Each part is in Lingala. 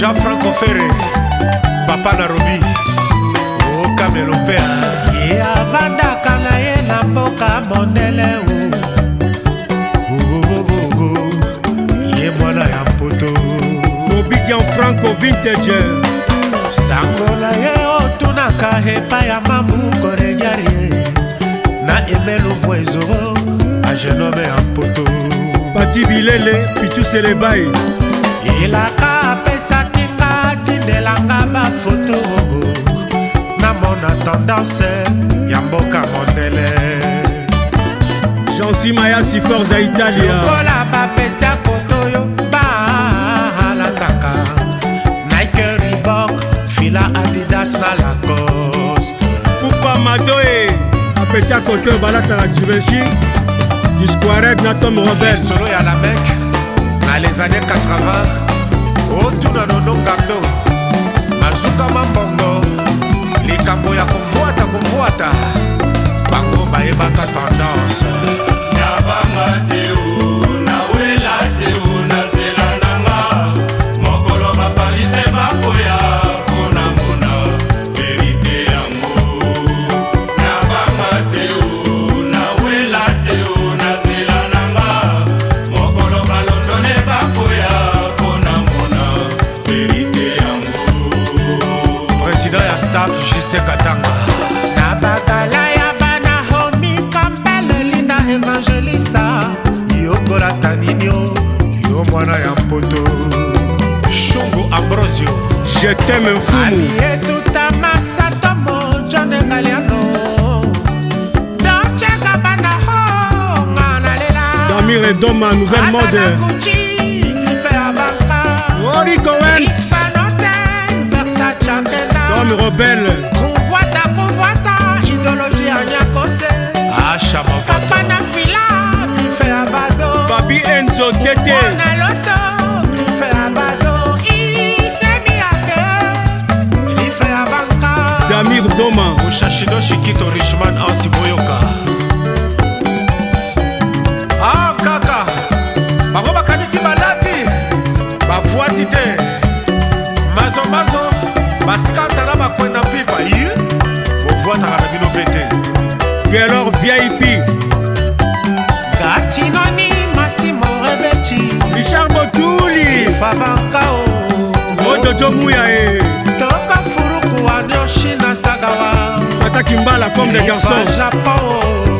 Jean-Franco Ferré, Papa Narobi, Okamelo Père. Ye avandaka na ye na mboka mondele ye mwana ya mpoto Bobby Gianfranco Vintage. sango na ye otunaka epai ya mamu koregiarie na emelo voizo agenome ya mpoto Pati Bilele, Pichu Selebai. ilaka apesaki nga tindelanga bafoto na mona tendance ya mboka mondele Jean-Si Maya Sifor za Italia. lokola bapetia kotoyo bahalakaka Nike, Reebok, Fila, Adidas na Lacoste Pupa Madoe, Apetia Koto Balata la Givenchy. Du Squareg na Tom Robert. solo ya la mec na les années 80 otuna nono ngando mazuka mambongo likambo ya kumvuata bango bayebaka tendance staff Jise Katanga na bakala ya bana homi kampele linda evangelista yokola taninio yo mwana ya mpoto Shungu Ambrosio Je t'aime Mfumu alietuta masato mojone galiano Dolce Gabbana ho nganalela Damir et Doma, nouvelle mode Rory Cohen Dom Rebelle Convoita, idéologie Anyakose Acha Papa na fila, griffé abado Babi Enzo Tete Mwana loto, griffé abado Isemi ake, griffé abanka Damir Doma Mushashino Shikito Richman Ansi Boyoka. Ah kaka bango bakanisi balati bavuati te mazo basikanta na bakwenda pipa ye bovuataka na bino mpe te Gelor VIP Gatinoni Massimo Rebechi Richard Botuli Fabankao Odojo Mouya et Toka Furuku Anyoshi Nasagawa Tata Kimbala comme des garçons Japon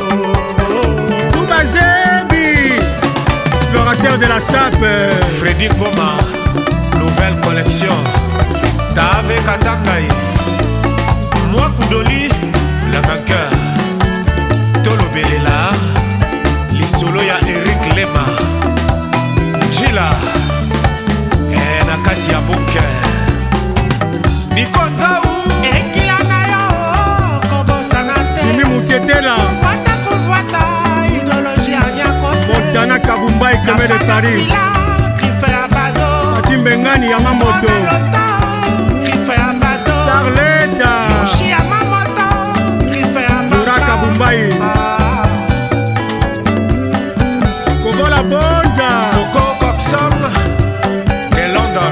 Toubazebi Explorateur de la SAP Freddy Goma nouvelle collection Dave Katangai Moi Koudoli le vainqueur Tolo Belela Lisolo ya Eric Lema Njila Nakati ya Bunke Niko Nzau Ekila na yo Kobosanate Mimi Muketela Convoita Idéologie Anyakose Montana Kabumba et Kemé de Paris Griffé abado Ati Mbengani Yamamoto Griffé abado Starleta Yoshi Yamamoto Griffé abado Yura Kabumbai Kobola Bonza Coco Coxon de London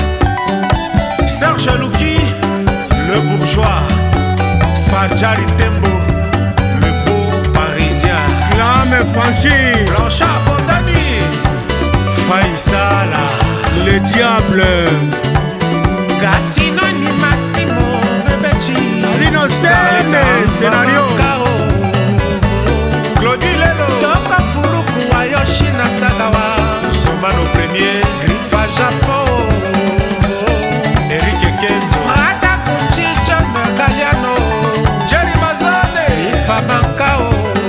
Serge Louki le bourgeois Spadjari Tembo le beau parisien Lame Franchi Blanchard Bondani Faisala Le diable Gatinoni Massimo Rebechi Alino Sene Scénario Claudie Lelo Toka Furuku Ayoshi Nasagawa Somano Premier Griffa Japon Eric Kenzo Ata Kuchicho Galiano Jerry Mazane Griffa Bankao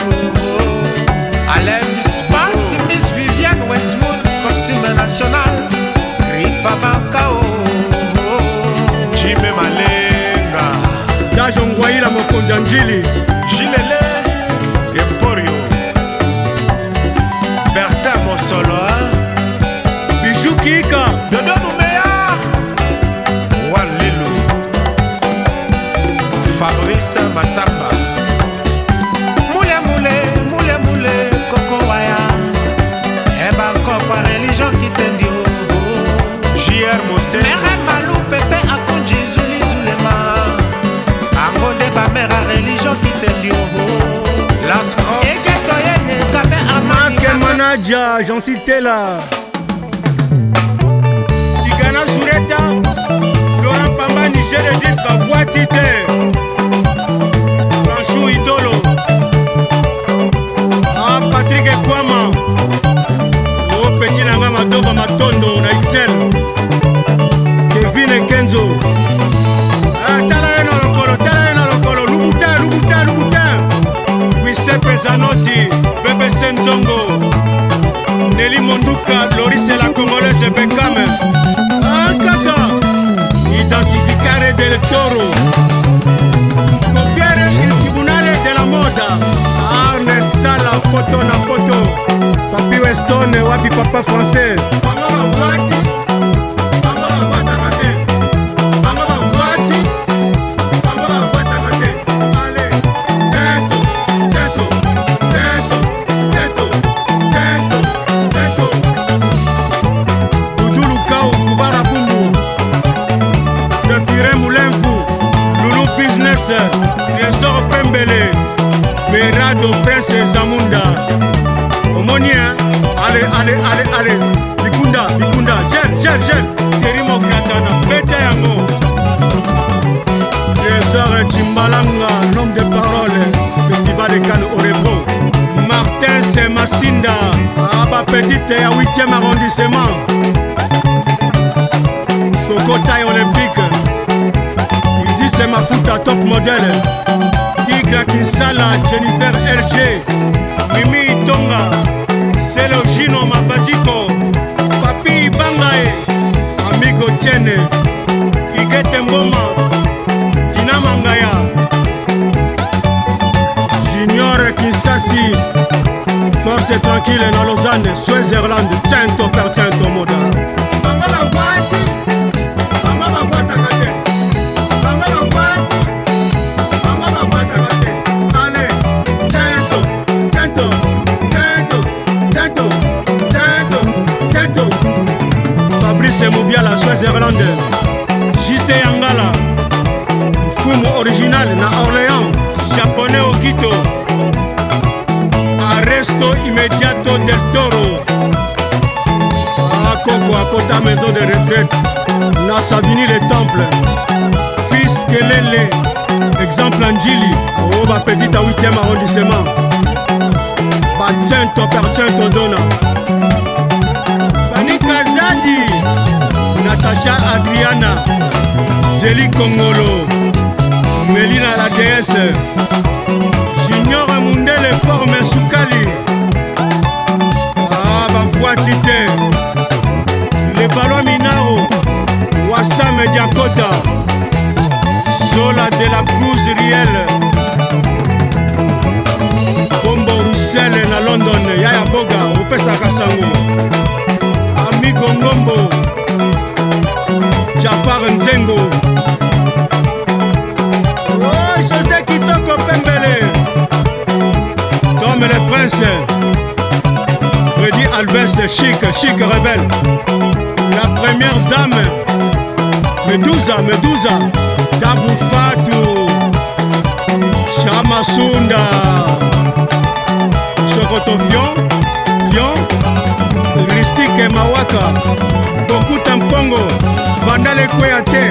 Alain Spansi Miss Vivienne Westwood Costume national Griffa Bankao Jimé Malenga Dajo Ngwaila Mokonzi Anjili Gilele Emporio Bertin Mosolo Bijou Kika Dodo Nouméa Walelo Fabrice Massamba Moule Coco Waya Eba encore par religion qui t'endio JR Mossé Mere Georgia, j'en citais là. Tigana Sureta, Laurent Pamba, Niger de 10, ma voix tité. Franchou Idolo. Ah, Patrick Ekwama. Oh, petit Nanga Madoba Matondo, na XL. Kevin et Kenzo. Ah, Talaena Lokolo, Lubutin. Giuseppe Zanotti, Bébé Senzongo, Nelly Monduka, Loris et la Congolaise Beckham. Ah, Kaka, Identificare del Toro, Copiere il Tribunale della Moda. Ah, Nessala, Poto na Poto, Papi Weston, Wapi Papa Français. Trésor Pembele, Berado Prince Zamunda. Omonia, allez, Bikunda, gel, Serimo Katana, Beta Yango. Trésor Chimbalanga, l'homme de parole, Festival de Cannes au Repos. Martin Semasinda, Abba Petite à 8e arrondissement. Coco Taille Olympique. C'est ma foot à top modèle. Tigre Kinsala, Jennifer LG, Mimi Tonga, Celo Gino Mavadiko, Papi Bangae, Amigo Tiene, Igete Mboma, Tina Mangaya, Junior Kinsasi, Force tranquille dans Lausanne, Suez-Irlande, Tiento per Tiento Moda. Bangala Wati, Bangala Watakate. Fabrice Moubiala, Suez-Irlande, JC Yangala, Fumo original na Orléans, japonais au Quito, Arresto Immediato del Toro, à Coco à Kota maison de retraite, na Savigny les Temples, Fils Kelele, exemple Angili, oh ma petite à 8e arrondissement, Batiento per Tiento Dona. Kazadi, Natacha Adriana, Zélie Kongolo, Mélina la déesse, Junior Mundele Forme Soukali, ah ma voix tité, les Balois Minaro, Wassam Diakota, Zola de la Cruz Riel, Bombo Roussel na London, Yaya Boga, Opesa Kasango. Amigo Ngombo, Jafar Nzengo, oh José Kitoko Pembele, comme le prince, Freddy Alves, chic rebelle, la première dame, Medusa, Dabou Fatou, Chamasunda, Chocoto Fion, Ristique Mawaka, Bokuta Mpongo, Vandale Kweyate,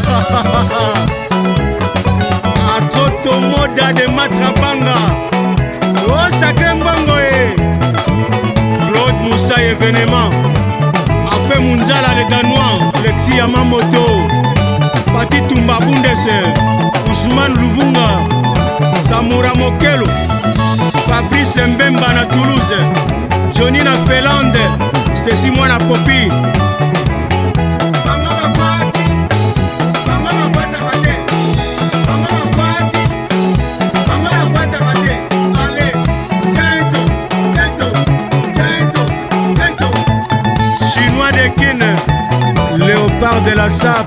Atroto Moda de Matrabanga, oh sacré Mbongo Claude Moussa événement, Afé Munzala le Danois, Lexi Yamamoto, Pati Tumba Bundese, Ousmane Louvunga, Samoura Mokelo, Fabrice Mbemba na Toulouse, Johnny na Finlande, Stacy Mwana Popi. Chinois de Kin, Léopard de la Sape,